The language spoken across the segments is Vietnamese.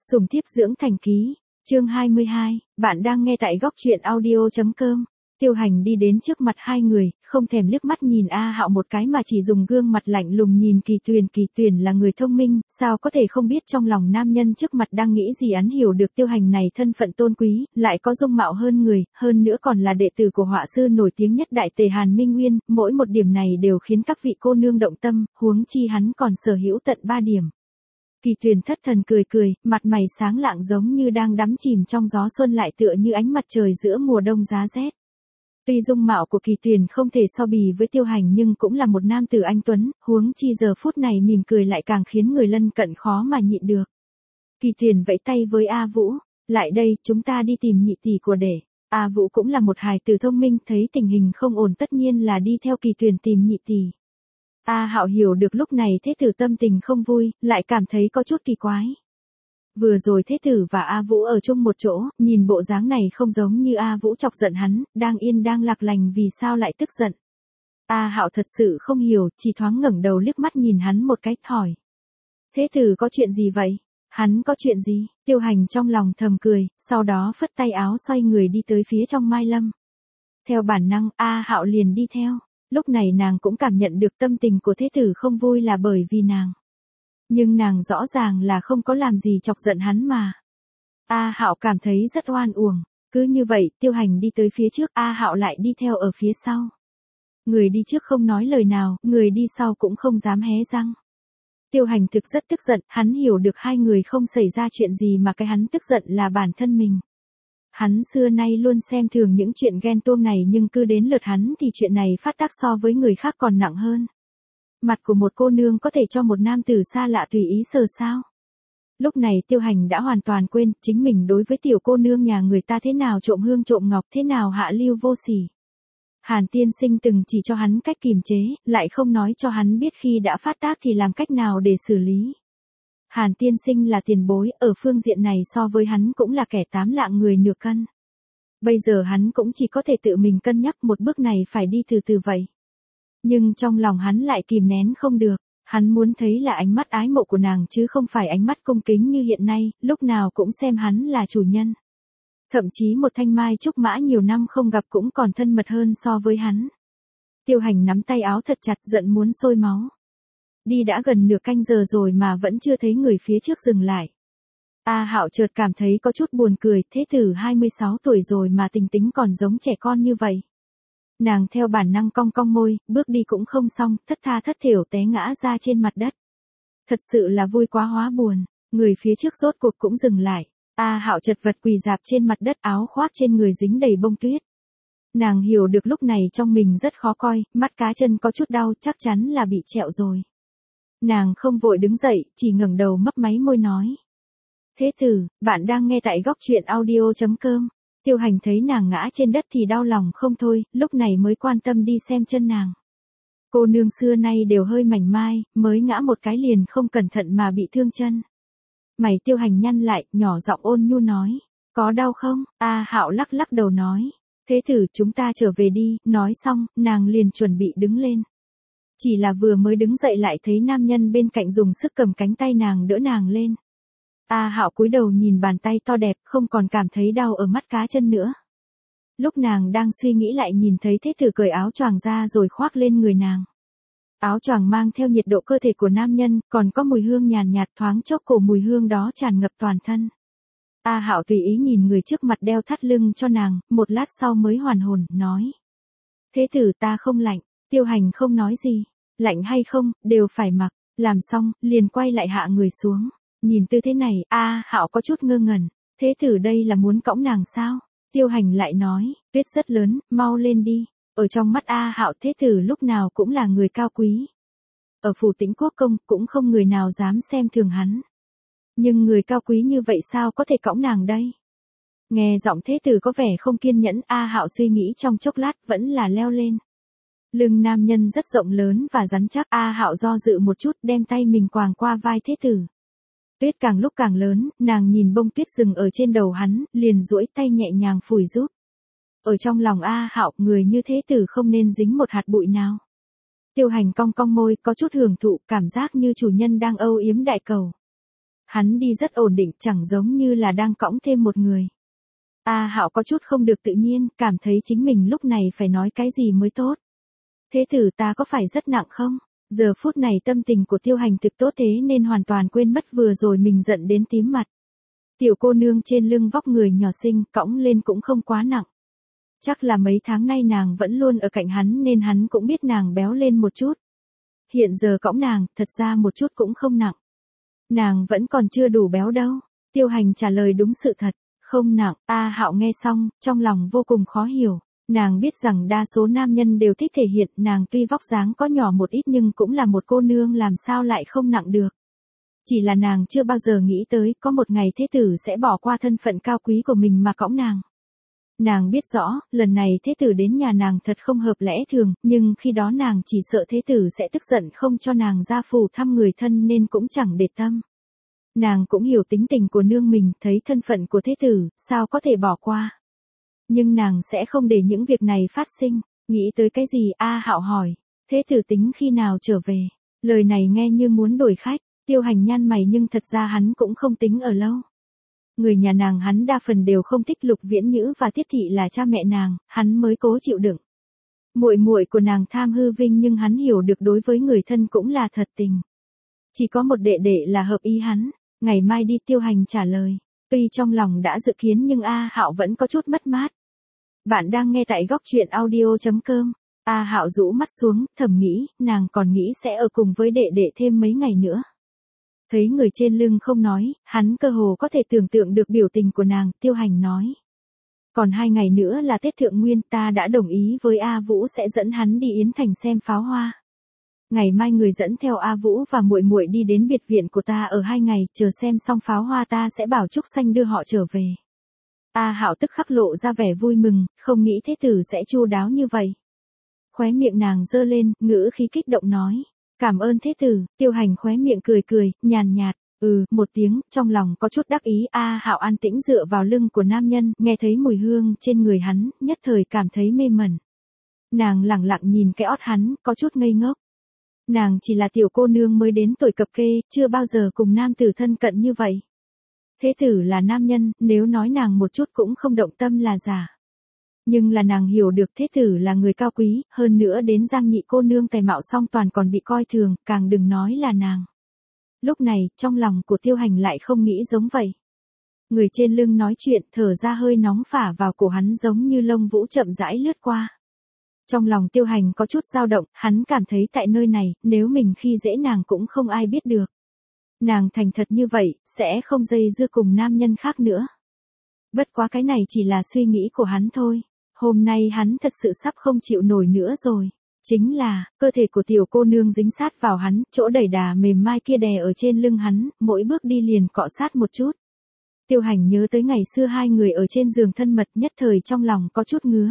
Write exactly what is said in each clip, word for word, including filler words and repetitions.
Sùng thiếp dưỡng thành ký, chương hai mươi hai, bạn đang nghe tại góc truyện audio.com. Tiêu Hành đi đến trước mặt hai người, không thèm liếc mắt nhìn A Hạo một cái mà chỉ dùng gương mặt lạnh lùng nhìn Kỳ Tuyền. Kỳ Tuyền là người thông minh, sao có thể không biết trong lòng nam nhân trước mặt đang nghĩ gì. Hắn hiểu được Tiêu Hành này thân phận tôn quý, lại có dung mạo hơn người, hơn nữa còn là đệ tử của họa sư nổi tiếng nhất Đại Tề Hàn Minh Nguyên, mỗi một điểm này đều khiến các vị cô nương động tâm, huống chi hắn còn sở hữu tận ba điểm. Kỳ Tuyền thất thần cười cười, mặt mày sáng lạng giống như đang đắm chìm trong gió xuân, lại tựa như ánh mặt trời giữa mùa đông giá rét. Tuy dung mạo của Kỳ Tuyền không thể so bì với Tiêu Hành nhưng cũng là một nam tử anh tuấn, huống chi giờ phút này mỉm cười lại càng khiến người lân cận khó mà nhịn được. Kỳ Tuyền vẫy tay với A Vũ, lại đây, chúng ta đi tìm nhị tỷ của đệ. A Vũ cũng là một hài tử thông minh, thấy tình hình không ổn tất nhiên là đi theo Kỳ Tuyền tìm nhị tỷ. A Hạo hiểu được lúc này Thế Tử tâm tình không vui, lại cảm thấy có chút kỳ quái. Vừa rồi Thế Tử và A Vũ ở chung một chỗ, nhìn bộ dáng này không giống như A Vũ chọc giận hắn, đang yên đang lạc lành vì sao lại tức giận. A Hạo thật sự không hiểu, chỉ thoáng ngẩng đầu liếc mắt nhìn hắn một cái, hỏi. Thế Tử có chuyện gì vậy? Hắn có chuyện gì? Tiêu Hành trong lòng thầm cười, sau đó phất tay áo xoay người đi tới phía trong Mai Lâm. Theo bản năng, A Hạo liền đi theo. Lúc này nàng cũng cảm nhận được tâm tình của Thế Tử không vui là bởi vì nàng. Nhưng nàng rõ ràng là không có làm gì chọc giận hắn mà. A Hạo cảm thấy rất oan uổng. Cứ như vậy, Tiêu Hành đi tới phía trước, A Hạo lại đi theo ở phía sau. Người đi trước không nói lời nào, người đi sau cũng không dám hé răng. Tiêu Hành thực rất tức giận, hắn hiểu được hai người không xảy ra chuyện gì mà cái hắn tức giận là bản thân mình. Hắn xưa nay luôn xem thường những chuyện ghen tuông này, nhưng cứ đến lượt hắn thì chuyện này phát tác so với người khác còn nặng hơn. Mặt của một cô nương có thể cho một nam tử xa lạ tùy ý sờ sao? Lúc này Tiêu Hành đã hoàn toàn quên chính mình đối với tiểu cô nương nhà người ta thế nào trộm hương trộm ngọc, thế nào hạ lưu vô sỉ. Hàn tiên sinh từng chỉ cho hắn cách kiềm chế, lại không nói cho hắn biết khi đã phát tác thì làm cách nào để xử lý. Hàn tiên sinh là tiền bối, ở phương diện này so với hắn cũng là kẻ tám lạng người nửa cân. Bây giờ hắn cũng chỉ có thể tự mình cân nhắc, một bước này phải đi từ từ vậy. Nhưng trong lòng hắn lại kìm nén không được, hắn muốn thấy là ánh mắt ái mộ của nàng chứ không phải ánh mắt cung kính như hiện nay, lúc nào cũng xem hắn là chủ nhân. Thậm chí một thanh mai trúc mã nhiều năm không gặp cũng còn thân mật hơn so với hắn. Tiêu Hành nắm tay áo thật chặt, giận muốn sôi máu. Đi đã gần nửa canh giờ rồi mà vẫn chưa thấy người phía trước dừng lại. A Hạo chợt cảm thấy có chút buồn cười, Thế Tử hai mươi sáu tuổi rồi mà tính tính còn giống trẻ con như vậy. Nàng theo bản năng cong cong môi, bước đi cũng không xong, thất tha thất thểu té ngã ra trên mặt đất. Thật sự là vui quá hóa buồn, người phía trước rốt cuộc cũng dừng lại. A Hạo chật vật quỳ rạp trên mặt đất, áo khoác trên người dính đầy bông tuyết. Nàng hiểu được lúc này trong mình rất khó coi, mắt cá chân có chút đau, chắc chắn là bị trẹo rồi. Nàng không vội đứng dậy, chỉ ngẩng đầu mấp máy môi nói. Thế Tử, bạn đang nghe tại góc truyện audio.com. Tiêu Hành thấy nàng ngã trên đất thì đau lòng không thôi, lúc này mới quan tâm đi xem chân nàng. Cô nương xưa nay đều hơi mảnh mai, mới ngã một cái liền không cẩn thận mà bị thương chân. Mày Tiêu Hành nhăn lại, nhỏ giọng ôn nhu nói. Có đau không? A Hạo lắc lắc đầu nói. Thế Tử, chúng ta trở về đi. Nói xong, nàng liền chuẩn bị đứng lên. Chỉ là vừa mới đứng dậy lại thấy nam nhân bên cạnh dùng sức cầm cánh tay nàng đỡ nàng lên. A Hạo cúi đầu nhìn bàn tay to đẹp, không còn cảm thấy đau ở mắt cá chân nữa. Lúc nàng đang suy nghĩ lại nhìn thấy Thế Tử cởi áo choàng ra rồi khoác lên người nàng. Áo choàng mang theo nhiệt độ cơ thể của nam nhân, còn có mùi hương nhàn nhạt, thoáng chốc cổ mùi hương đó tràn ngập toàn thân. A Hạo tùy ý nhìn người trước mặt đeo thắt lưng cho nàng, một lát sau mới hoàn hồn, nói. Thế Tử, ta không lạnh. Tiêu Hành không nói gì. Lạnh hay không, đều phải mặc. Làm xong, liền quay lại hạ người xuống. Nhìn tư thế này, A Hạo có chút ngơ ngẩn. Thế Tử đây là muốn cõng nàng sao? Tiêu Hành lại nói, tuyết rất lớn, mau lên đi. Ở trong mắt A Hạo, Thế Tử lúc nào cũng là người cao quý. Ở phủ Tĩnh Quốc công, cũng không người nào dám xem thường hắn. Nhưng người cao quý như vậy sao có thể cõng nàng đây? Nghe giọng Thế Tử có vẻ không kiên nhẫn, A Hạo suy nghĩ trong chốc lát, vẫn là leo lên. Lưng nam nhân rất rộng lớn và rắn chắc, A Hạo do dự một chút, đem tay mình quàng qua vai Thế Tử. Tuyết càng lúc càng lớn, nàng nhìn bông tuyết rừng ở trên đầu hắn, liền duỗi tay nhẹ nhàng phủi giúp. Ở trong lòng A Hạo, người như Thế Tử không nên dính một hạt bụi nào. Tiêu Hành cong cong môi, có chút hưởng thụ, cảm giác như chủ nhân đang âu yếm đại cầu. Hắn đi rất ổn định, chẳng giống như là đang cõng thêm một người. A Hạo có chút không được tự nhiên, cảm thấy chính mình lúc này phải nói cái gì mới tốt. Thế tử ta có phải rất nặng không? Giờ phút này tâm tình của Tiêu Hành thực tốt thế nên hoàn toàn quên mất vừa rồi mình giận đến tím mặt. Tiểu cô nương trên lưng vóc người nhỏ xinh, cõng lên cũng không quá nặng. Chắc là mấy tháng nay nàng vẫn luôn ở cạnh hắn nên hắn cũng biết nàng béo lên một chút. Hiện giờ cõng nàng, thật ra một chút cũng không nặng. Nàng vẫn còn chưa đủ béo đâu. Tiêu Hành trả lời đúng sự thật, không nặng. A Hạo nghe xong, trong lòng vô cùng khó hiểu. Nàng biết rằng đa số nam nhân đều thích thể hiện, nàng tuy vóc dáng có nhỏ một ít nhưng cũng là một cô nương, làm sao lại không nặng được. Chỉ là nàng chưa bao giờ nghĩ tới có một ngày thế tử sẽ bỏ qua thân phận cao quý của mình mà cõng nàng. Nàng biết rõ, lần này thế tử đến nhà nàng thật không hợp lẽ thường, nhưng khi đó nàng chỉ sợ thế tử sẽ tức giận không cho nàng ra phủ thăm người thân nên cũng chẳng để tâm. Nàng cũng hiểu tính tình của nương mình, thấy thân phận của thế tử, sao có thể bỏ qua. Nhưng nàng sẽ không để những việc này phát sinh. Nghĩ tới cái gì? A Hạo hỏi. Thế tử tính khi nào trở về? Lời này nghe như muốn đổi khách. Tiêu Hành nhăn mày nhưng thật ra hắn cũng không tính ở lâu. Người nhà nàng hắn đa phần đều không thích Lục Viễn Nhữ và Tiết Thị là cha mẹ nàng, hắn mới cố chịu đựng. Muội muội của nàng tham hư vinh nhưng hắn hiểu được đối với người thân cũng là thật tình. Chỉ có một đệ đệ là hợp ý hắn. Ngày mai đi, Tiêu Hành trả lời. Tuy trong lòng đã dự kiến nhưng A Hạo vẫn có chút mất mát. Bạn đang nghe tại góc truyện audio chấm com. A Hạo rũ mắt xuống, thầm nghĩ, nàng còn nghĩ sẽ ở cùng với đệ đệ thêm mấy ngày nữa. Thấy người trên lưng không nói, hắn cơ hồ có thể tưởng tượng được biểu tình của nàng. Tiêu Hành nói. Còn hai ngày nữa là Tết Thượng Nguyên, ta đã đồng ý với A Vũ sẽ dẫn hắn đi Yến Thành xem pháo hoa. Ngày mai người dẫn theo A Vũ và muội muội đi đến biệt viện của ta ở hai ngày, chờ xem xong pháo hoa ta sẽ bảo Trúc Xanh đưa họ trở về. A Hạo tức khắc lộ ra vẻ vui mừng, không nghĩ thế tử sẽ chu đáo như vậy. Khóe miệng nàng giơ lên, ngữ khí kích động nói. Cảm ơn thế tử. Tiêu Hành khóe miệng cười cười, nhàn nhạt, ừ, một tiếng, trong lòng có chút đắc ý. A Hạo an tĩnh dựa vào lưng của nam nhân, nghe thấy mùi hương trên người hắn, nhất thời cảm thấy mê mẩn. Nàng lẳng lặng nhìn cái ót hắn, có chút ngây ngốc. Nàng chỉ là tiểu cô nương mới đến tuổi cập kê, chưa bao giờ cùng nam tử thân cận như vậy. Thế tử là nam nhân, nếu nói nàng một chút cũng không động tâm là giả. Nhưng là nàng hiểu được thế tử là người cao quý, hơn nữa đến Giang nhị cô nương tài mạo song toàn còn bị coi thường, càng đừng nói là nàng. Lúc này, trong lòng của Tiêu Hành lại không nghĩ giống vậy. Người trên lưng nói chuyện, thở ra hơi nóng phả vào cổ hắn giống như lông vũ chậm rãi lướt qua. Trong lòng Tiêu Hành có chút dao động, hắn cảm thấy tại nơi này, nếu mình khi dễ nàng cũng không ai biết được. Nàng thành thật như vậy, sẽ không dây dưa cùng nam nhân khác nữa. Bất quá cái này chỉ là suy nghĩ của hắn thôi. Hôm nay hắn thật sự sắp không chịu nổi nữa rồi. Chính là, cơ thể của tiểu cô nương dính sát vào hắn, chỗ đẩy đà mềm mai kia đè ở trên lưng hắn, mỗi bước đi liền cọ sát một chút. Tiêu Hành nhớ tới ngày xưa hai người ở trên giường thân mật, nhất thời trong lòng có chút ngứa.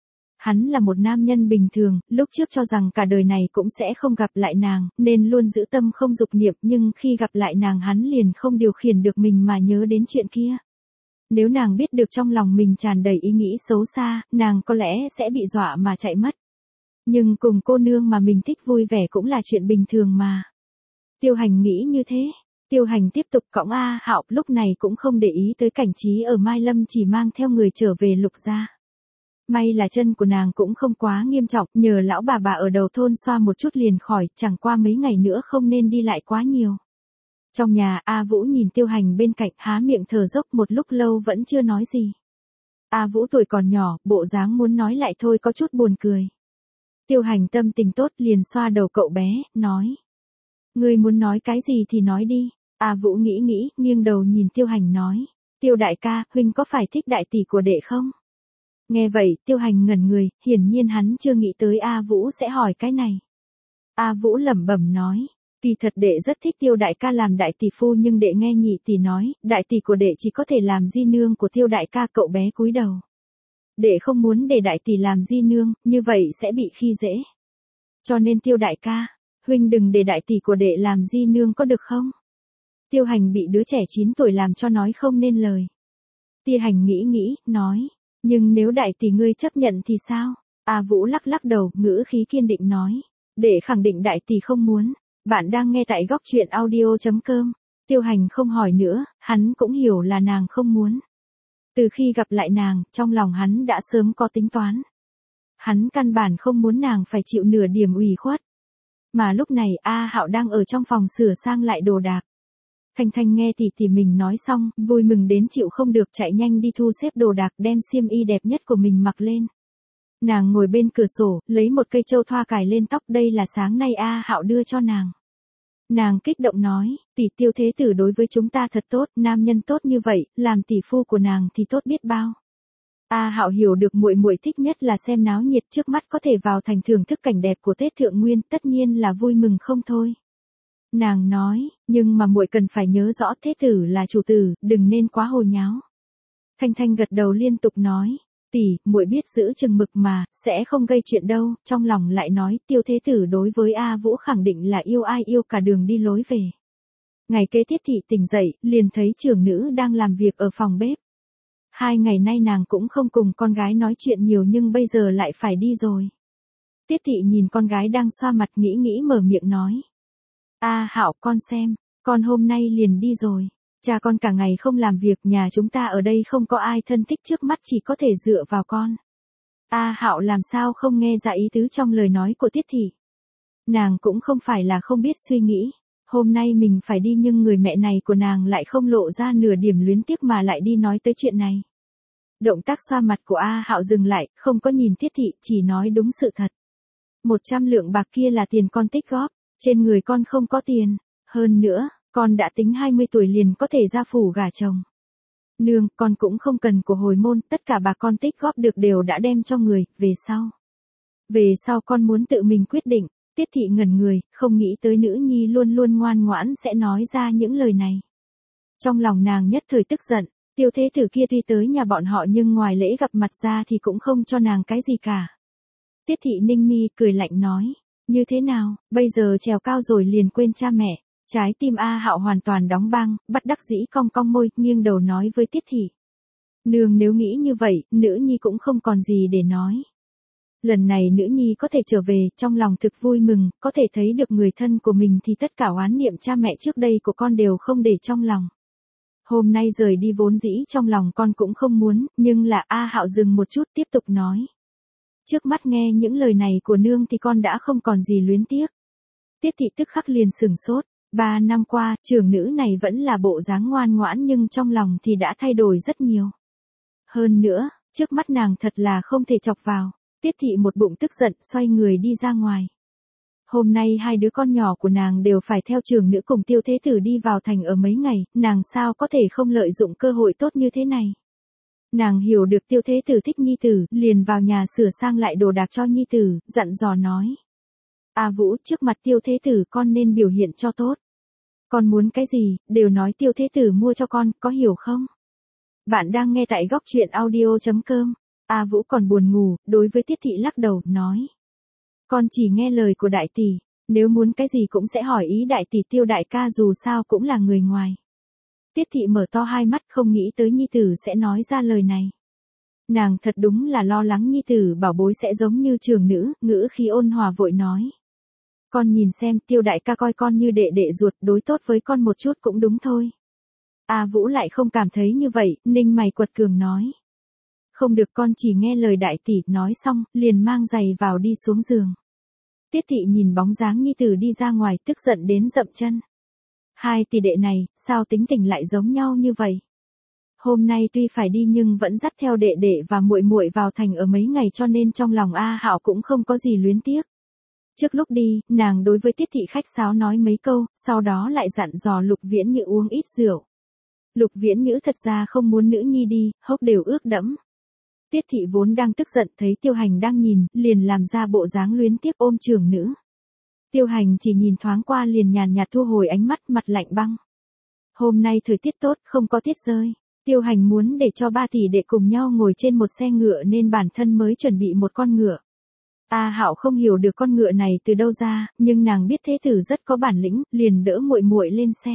Hắn là một nam nhân bình thường, lúc trước cho rằng cả đời này cũng sẽ không gặp lại nàng, nên luôn giữ tâm không dục niệm, nhưng khi gặp lại nàng hắn liền không điều khiển được mình mà nhớ đến chuyện kia. Nếu nàng biết được trong lòng mình tràn đầy ý nghĩ xấu xa, nàng có lẽ sẽ bị dọa mà chạy mất. Nhưng cùng cô nương mà mình thích vui vẻ cũng là chuyện bình thường mà. Tiêu Hành nghĩ như thế. Tiêu Hành tiếp tục cõng A Hạo, lúc này cũng không để ý tới cảnh trí ở Mai Lâm, chỉ mang theo người trở về Lục gia. May là chân của nàng cũng không quá nghiêm trọng, nhờ lão bà bà ở đầu thôn xoa một chút liền khỏi, chẳng qua mấy ngày nữa không nên đi lại quá nhiều. Trong nhà, A Vũ nhìn Tiêu Hành bên cạnh, há miệng thở dốc một lúc lâu vẫn chưa nói gì. A Vũ tuổi còn nhỏ, bộ dáng muốn nói lại thôi có chút buồn cười. Tiêu Hành tâm tình tốt liền xoa đầu cậu bé, nói. Ngươi muốn nói cái gì thì nói đi. A Vũ nghĩ nghĩ, nghiêng đầu nhìn Tiêu Hành nói. Tiêu đại ca, huynh có phải thích đại tỷ của đệ không? Nghe vậy, Tiêu Hành ngẩn người, hiển nhiên hắn chưa nghĩ tới A Vũ sẽ hỏi cái này. A Vũ lẩm bẩm nói. Kỳ thật đệ rất thích Tiêu đại ca làm đại tỷ phu, nhưng đệ nghe nhị tỷ nói, đại tỷ của đệ chỉ có thể làm di nương của Tiêu đại ca. Cậu bé cúi đầu. Đệ không muốn để đại tỷ làm di nương, như vậy sẽ bị khi dễ. Cho nên Tiêu đại ca, huynh đừng để đại tỷ của đệ làm di nương có được không? Tiêu Hành bị đứa trẻ chín tuổi làm cho nói không nên lời. Tiêu Hành nghĩ nghĩ, nói, nhưng nếu đại tỷ ngươi chấp nhận thì sao? A Vũ lắc lắc đầu, ngữ khí kiên định nói, đệ khẳng định đại tỷ không muốn. Bạn đang nghe tại góc truyện audio chấm com. Tiêu Hành không hỏi nữa, hắn cũng hiểu là nàng không muốn. Từ khi gặp lại nàng, trong lòng hắn đã sớm có tính toán. Hắn căn bản không muốn nàng phải chịu nửa điểm ủy khuất. Mà lúc này A Hạo đang ở trong phòng sửa sang lại đồ đạc. Thanh Thanh nghe tỷ tỷ mình nói xong, vui mừng đến chịu không được, chạy nhanh đi thu xếp đồ đạc, đem xiêm y đẹp nhất của mình mặc lên. Nàng ngồi bên cửa sổ, lấy một cây châu thoa cài lên tóc, đây là sáng nay A Hạo đưa cho nàng. Nàng kích động nói, tỷ, Tiêu thế tử đối với chúng ta thật tốt, nam nhân tốt như vậy, làm tỷ phu của nàng thì tốt biết bao. A Hạo hiểu được muội muội thích nhất là xem náo nhiệt, trước mắt có thể vào thành thưởng thức cảnh đẹp của Tết Thượng Nguyên, tất nhiên là vui mừng không thôi. Nàng nói, nhưng mà muội cần phải nhớ rõ thế tử là chủ tử, đừng nên quá hồ nháo. Thanh Thanh gật đầu liên tục nói, tỷ, muội biết giữ chừng mực mà, sẽ không gây chuyện đâu, trong lòng lại nói Tiêu thế tử đối với A Vũ khẳng định là yêu ai yêu cả đường đi lối về. Ngày kế Tiết thị tỉnh dậy, liền thấy trưởng nữ đang làm việc ở phòng bếp. Hai ngày nay nàng cũng không cùng con gái nói chuyện nhiều nhưng bây giờ lại phải đi rồi. Tiết thị nhìn con gái đang xoa mặt nghĩ nghĩ mở miệng nói. A Hạo, con xem, con hôm nay liền đi rồi. Cha con cả ngày không làm việc, nhà chúng ta ở đây không có ai thân thích, trước mắt chỉ có thể dựa vào con. A Hạo làm sao không nghe ra ý tứ trong lời nói của Tiết thị. Nàng cũng không phải là không biết suy nghĩ. Hôm nay mình phải đi nhưng người mẹ này của nàng lại không lộ ra nửa điểm luyến tiếc mà lại đi nói tới chuyện này. Động tác xoa mặt của A Hạo dừng lại, không có nhìn Tiết thị, chỉ nói đúng sự thật. Một trăm lượng bạc kia là tiền con tích góp, trên người con không có tiền, hơn nữa, con đã tính hai mươi tuổi liền có thể ra phủ gả chồng. Nương, con cũng không cần của hồi môn, tất cả bà con tích góp được đều đã đem cho người, về sau. Về sau con muốn tự mình quyết định. Tiết thị ngẩn người, không nghĩ tới nữ nhi luôn luôn ngoan ngoãn sẽ nói ra những lời này. Trong lòng nàng nhất thời tức giận, Tiêu thế tử kia tuy tới nhà bọn họ nhưng ngoài lễ gặp mặt ra thì cũng không cho nàng cái gì cả. Tiết thị ninh mi cười lạnh nói, như thế nào, bây giờ trèo cao rồi liền quên cha mẹ. Trái tim A Hạo hoàn toàn đóng băng, bất đắc dĩ cong cong môi, nghiêng đầu nói với Tiết thị. Nương nếu nghĩ như vậy, nữ nhi cũng không còn gì để nói. Lần này nữ nhi có thể trở về, trong lòng thực vui mừng, có thể thấy được người thân của mình thì tất cả oán niệm cha mẹ trước đây của con đều không để trong lòng. Hôm nay rời đi vốn dĩ trong lòng con cũng không muốn, nhưng là A Hạo dừng một chút tiếp tục nói. Trước mắt nghe những lời này của nương thì con đã không còn gì luyến tiếc. Tiết thị tức khắc liền sửng sốt, ba năm qua, trưởng nữ này vẫn là bộ dáng ngoan ngoãn nhưng trong lòng thì đã thay đổi rất nhiều. Hơn nữa, trước mắt nàng thật là không thể chọc vào. Tiết thị một bụng tức giận, xoay người đi ra ngoài. Hôm nay hai đứa con nhỏ của nàng đều phải theo trưởng nữ cùng Tiêu thế tử đi vào thành ở mấy ngày, nàng sao có thể không lợi dụng cơ hội tốt như thế này. Nàng hiểu được Tiêu thế tử thích nhi tử, liền vào nhà sửa sang lại đồ đạc cho nhi tử, dặn dò nói. A Vũ, trước mặt Tiêu thế tử con nên biểu hiện cho tốt. Con muốn cái gì, đều nói Tiêu thế tử mua cho con, có hiểu không? Bạn đang nghe tại góc truyện audio chấm com. A Vũ còn buồn ngủ, đối với Tiết thị lắc đầu, nói. Con chỉ nghe lời của đại tỷ, nếu muốn cái gì cũng sẽ hỏi ý đại tỷ, Tiêu đại ca dù sao cũng là người ngoài. Tiết thị mở to hai mắt, không nghĩ tới nhi tử sẽ nói ra lời này. Nàng thật đúng là lo lắng nhi tử bảo bối sẽ giống như trưởng nữ, ngữ khí ôn hòa vội nói. Con nhìn xem, Tiêu đại ca coi con như đệ đệ ruột, đối tốt với con một chút cũng đúng thôi. A Vũ lại không cảm thấy như vậy, ninh mày quật cường nói. Không được, con chỉ nghe lời đại tỷ, nói xong, liền mang giày vào đi xuống giường. Tiết thị nhìn bóng dáng nhi tử đi ra ngoài, tức giận đến dậm chân. Hai tỷ đệ này, sao tính tình lại giống nhau như vậy? Hôm nay tuy phải đi nhưng vẫn dắt theo đệ đệ và muội muội vào thành ở mấy ngày, cho nên trong lòng A Hạo cũng không có gì luyến tiếc. Trước lúc đi, nàng đối với Tiết thị khách sáo nói mấy câu, sau đó lại dặn dò Lục Viễn Nhữ uống ít rượu. Lục Viễn Nhữ thật ra không muốn nữ nhi đi, hốc đều ướt đẫm. Tiết thị vốn đang tức giận, thấy Tiêu Hành đang nhìn, liền làm ra bộ dáng luyến tiếc ôm trưởng nữ. Tiêu Hành chỉ nhìn thoáng qua liền nhàn nhạt thu hồi ánh mắt, mặt lạnh băng. Hôm nay thời tiết tốt, không có tiết rơi. Tiêu Hành muốn để cho ba tỷ đệ cùng nhau ngồi trên một xe ngựa nên bản thân mới chuẩn bị một con ngựa. A Hạo không hiểu được con ngựa này từ đâu ra, nhưng nàng biết thế tử rất có bản lĩnh, liền đỡ muội muội lên xe.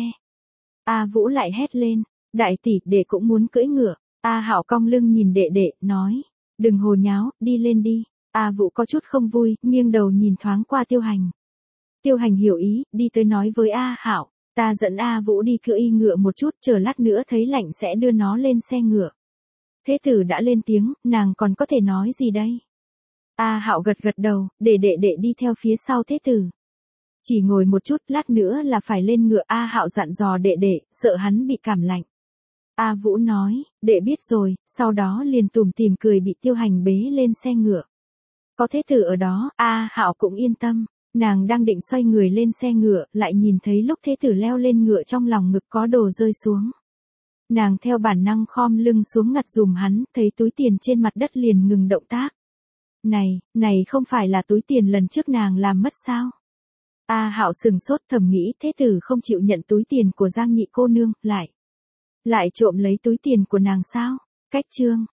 A Vũ lại hét lên, đại tỷ, đệ cũng muốn cưỡi ngựa. A Hạo cong lưng nhìn đệ đệ, nói, đừng hồ nháo, đi lên đi. A Vũ có chút không vui, nghiêng đầu nhìn thoáng qua Tiêu Hành. Tiêu Hành hiểu ý, đi tới nói với A Hạo, Ta dẫn A Vũ đi cưỡi y ngựa một chút, chờ lát nữa thấy lạnh sẽ đưa nó lên xe ngựa. Thế tử đã lên tiếng, nàng còn có thể nói gì đây? A Hạo gật gật đầu, để đệ đệ đi theo phía sau thế tử. Chỉ ngồi một chút, lát nữa là phải lên ngựa. A Hạo dặn dò đệ đệ, sợ hắn bị cảm lạnh. A Vũ nói, đệ biết rồi, sau đó liền tủm tỉm cười bị Tiêu Hành bế lên xe ngựa. Có thế tử ở đó, A Hạo cũng yên tâm. Nàng đang định xoay người lên xe ngựa, lại nhìn thấy lúc thế tử leo lên ngựa trong lòng ngực có đồ rơi xuống. Nàng theo bản năng khom lưng xuống ngặt dùm hắn, thấy túi tiền trên mặt đất liền ngừng động tác. Này, này không phải là túi tiền lần trước nàng làm mất sao? A Hạo sừng sốt thầm nghĩ thế tử không chịu nhận túi tiền của Giang nhị cô nương, lại. Lại trộm lấy túi tiền của nàng sao? Cách chương.